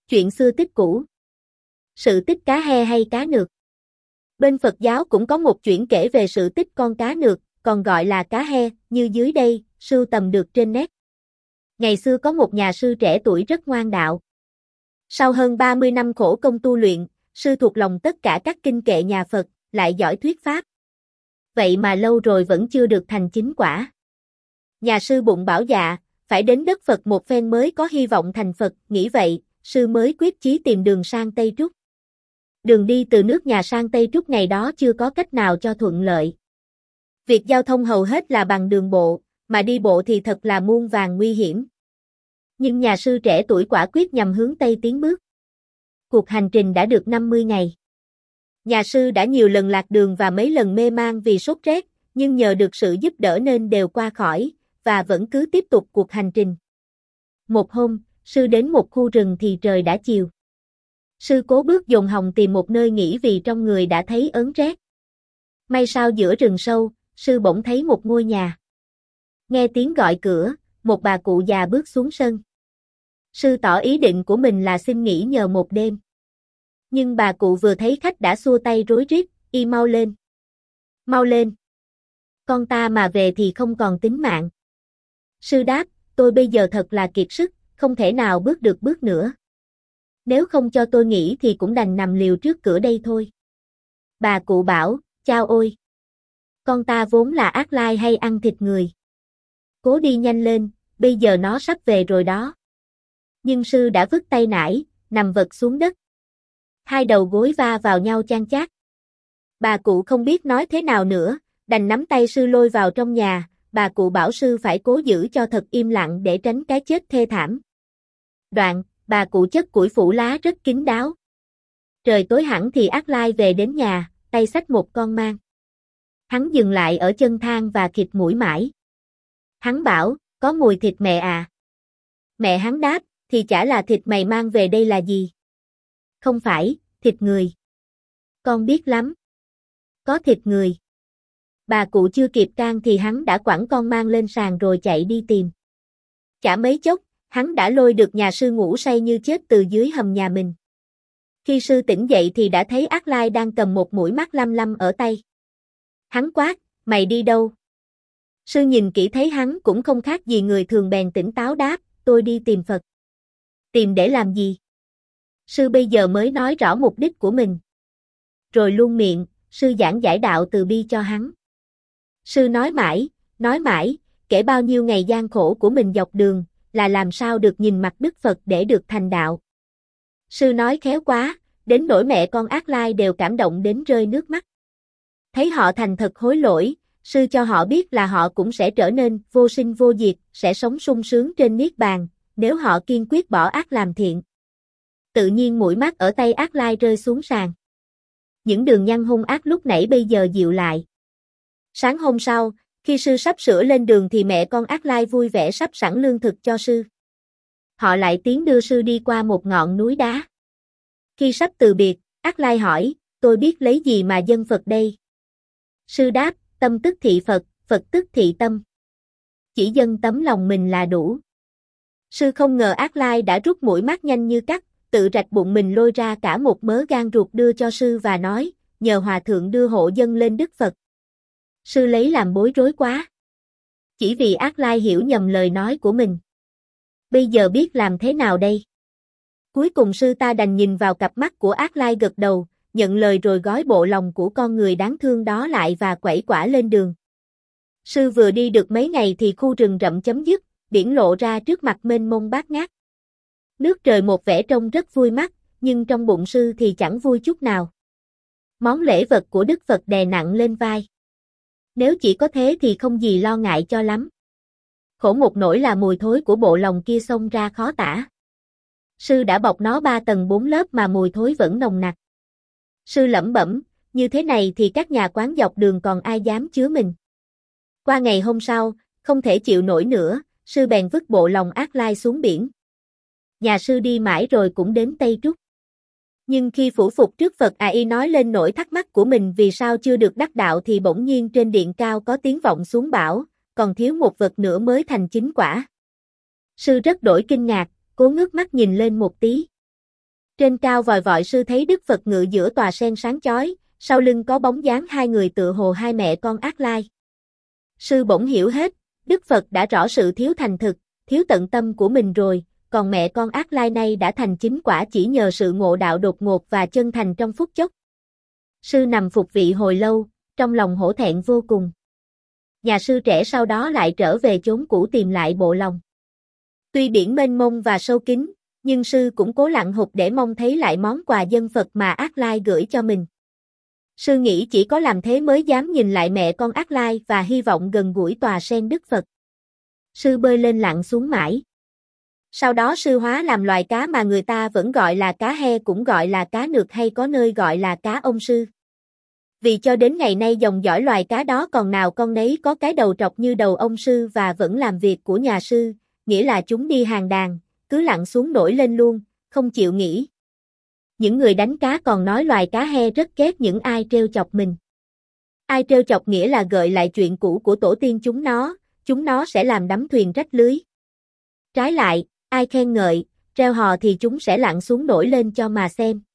Chuyện xưa tích cũ. Sự tích cá he hay cá nược. Bên Phật giáo cũng có một chuyện kể về sự tích con cá nược, còn gọi là cá he, như dưới đây, sưu tầm được trên net. Ngày xưa có một nhà sư trẻ tuổi rất ngoan đạo. Sau hơn 30 năm khổ công tu luyện, sư thuộc lòng tất cả các kinh kệ nhà Phật, lại giỏi thuyết pháp. Vậy mà lâu rồi vẫn chưa được thành chính quả. Nhà sư bụng bảo dạ, phải đến đất Phật một phen mới có hy vọng thành Phật, nghĩ vậy, sư mới quyết chí tìm đường sang Tây Trúc. Đường đi từ nước nhà sang Tây Trúc ngày đó chưa có cách nào cho thuận lợi. Việc giao thông hầu hết là bằng đường bộ, mà đi bộ thì thật là muôn vàn nguy hiểm. Nhưng nhà sư trẻ tuổi quả quyết nhằm hướng Tây tiến bước. Cuộc hành trình đã được 50 ngày. Nhà sư đã nhiều lần lạc đường và mấy lần mê man vì sốt rét, nhưng nhờ được sự giúp đỡ nên đều qua khỏi, và vẫn cứ tiếp tục cuộc hành trình. Một hôm, sư đến một khu rừng thì trời đã chiều. Sư cố bước dồn hồng tìm một nơi nghỉ vì trong người đã thấy ớn rét. May sao giữa rừng sâu, sư bỗng thấy một ngôi nhà. Nghe tiếng gọi cửa, một bà cụ già bước xuống sân. Sư tỏ ý định của mình là xin nghỉ nhờ một đêm. Nhưng bà cụ vừa thấy khách đã xua tay rối rít, y mau lên. Mau lên. Con ta mà về thì không còn tính mạng. Sư đáp, tôi bây giờ thật là kiệt sức, không thể nào bước được bước nữa. Nếu không cho tôi nghỉ thì cũng đành nằm liều trước cửa đây thôi. Bà cụ bảo, chao ôi. Con ta vốn là ác lai hay ăn thịt người. Cố đi nhanh lên, bây giờ nó sắp về rồi đó. Nhưng sư đã vứt tay nải, nằm vật xuống đất. Hai đầu gối va vào nhau chan chát. Bà cụ không biết nói thế nào nữa, đành nắm tay sư lôi vào trong nhà. Bà cụ bảo sư phải cố giữ cho thật im lặng để tránh cái chết thê thảm. Đoạn, bà cụ chất củi phủ lá rất kín đáo. Trời tối hẳn thì ác lai về đến nhà, tay xách một con mang. Hắn dừng lại ở chân thang và khịt mũi mãi. Hắn bảo, có mùi thịt mẹ à? Mẹ hắn đáp, thì chả là thịt mày mang về đây là gì? Không phải, thịt người. Con biết lắm. Có thịt người. Bà cụ chưa kịp can thì hắn đã quẳng con mang lên sàn rồi chạy đi tìm. Chả mấy chốc, hắn đã lôi được nhà sư ngủ say như chết từ dưới hầm nhà mình. Khi sư tỉnh dậy thì đã thấy ác lai đang cầm một mũi mắt lăm lăm ở tay. Hắn quát, mày đi đâu? Sư nhìn kỹ thấy hắn cũng không khác gì người thường bèn tỉnh táo đáp, tôi đi tìm Phật. Tìm để làm gì? Sư bây giờ mới nói rõ mục đích của mình. Rồi luôn miệng, sư giảng giải đạo từ bi cho hắn. Sư nói mãi, kể bao nhiêu ngày gian khổ của mình dọc đường, là làm sao được nhìn mặt Đức Phật để được thành đạo. Sư nói khéo quá, đến nỗi mẹ con ác lai đều cảm động đến rơi nước mắt. Thấy họ thành thật hối lỗi, sư cho họ biết là họ cũng sẽ trở nên vô sinh vô diệt, sẽ sống sung sướng trên niết bàn, nếu họ kiên quyết bỏ ác làm thiện. Tự nhiên mũi mắt ở tay ác lai rơi xuống sàn. Những đường nhăn hung ác lúc nãy bây giờ dịu lại. Sáng hôm sau, khi sư sắp sửa lên đường thì mẹ con ác lai vui vẻ sắp sẵn lương thực cho sư. Họ lại tiến đưa sư đi qua một ngọn núi đá. Khi sắp từ biệt, ác lai hỏi, tôi biết lấy gì mà dâng Phật đây? Sư đáp, tâm tức thị Phật, Phật tức thị tâm. Chỉ dâng tấm lòng mình là đủ. Sư không ngờ ác lai đã rút mũi mắt nhanh như cắt, tự rạch bụng mình lôi ra cả một mớ gan ruột đưa cho sư và nói, nhờ hòa thượng đưa hộ dâng lên Đức Phật. Sư lấy làm bối rối quá. Chỉ vì ác lai hiểu nhầm lời nói của mình. Bây giờ biết làm thế nào đây? Cuối cùng sư ta đành nhìn vào cặp mắt của ác lai gật đầu, nhận lời rồi gói bộ lòng của con người đáng thương đó lại và quẩy quả lên đường. Sư vừa đi được mấy ngày thì khu rừng rậm chấm dứt, biển lộ ra trước mặt mênh mông bát ngát. Nước trời một vẻ trông rất vui mắt, nhưng trong bụng sư thì chẳng vui chút nào. Món lễ vật của Đức Phật đè nặng lên vai. Nếu chỉ có thế thì không gì lo ngại cho lắm. Khổ một nỗi là mùi thối của bộ lòng kia xông ra khó tả. Sư đã bọc nó 3 tầng 4 lớp mà mùi thối vẫn nồng nặc. Sư lẩm bẩm, như thế này thì các nhà quán dọc đường còn ai dám chứa mình. Qua ngày hôm sau, không thể chịu nổi nữa, sư bèn vứt bộ lòng ác lai xuống biển. Nhà sư đi mãi rồi cũng đến Tây Trúc. Nhưng khi phủ phục trước Phật y nói lên nỗi thắc mắc của mình vì sao chưa được đắc đạo thì bỗng nhiên trên điện cao có tiếng vọng xuống bảo, còn thiếu một vật nữa mới thành chính quả. Sư rất đổi kinh ngạc, cố ngước mắt nhìn lên một tí. Trên cao vòi vọi sư thấy Đức Phật ngự giữa tòa sen sáng chói, sau lưng có bóng dáng hai người tựa hồ hai mẹ con Ác Lai. Sư bỗng hiểu hết, Đức Phật đã rõ sự thiếu thành thực, thiếu tận tâm của mình rồi, còn mẹ con Ác Lai này đã thành chính quả chỉ nhờ sự ngộ đạo đột ngột và chân thành trong phút chốc. Sư nằm phục vị hồi lâu, trong lòng hổ thẹn vô cùng. Nhà sư trẻ sau đó lại trở về chốn cũ tìm lại bộ lòng. Tuy biển mênh mông và sâu kín, nhưng sư cũng cố lặn hụt để mong thấy lại món quà dân Phật mà Ác Lai gửi cho mình. Sư nghĩ chỉ có làm thế mới dám nhìn lại mẹ con Ác Lai và hy vọng gần gũi tòa sen Đức Phật. Sư bơi lên lặn xuống mãi. Sau đó sư hóa làm loài cá mà người ta vẫn gọi là cá he, cũng gọi là cá nược, hay có nơi gọi là cá ông sư. Vì cho đến ngày nay dòng dõi loài cá đó còn nào con nấy có cái đầu trọc như đầu ông sư và vẫn làm việc của nhà sư, nghĩa là chúng đi hàng đàn, cứ lặn xuống nổi lên luôn, không chịu nghỉ. Những người đánh cá còn nói loài cá he rất ghét những ai trêu chọc mình. Ai trêu chọc nghĩa là gợi lại chuyện cũ của tổ tiên chúng nó sẽ làm đắm thuyền rách lưới. Trái lại, ai khen ngợi, reo hò thì chúng sẽ lặn xuống nổi lên cho mà xem.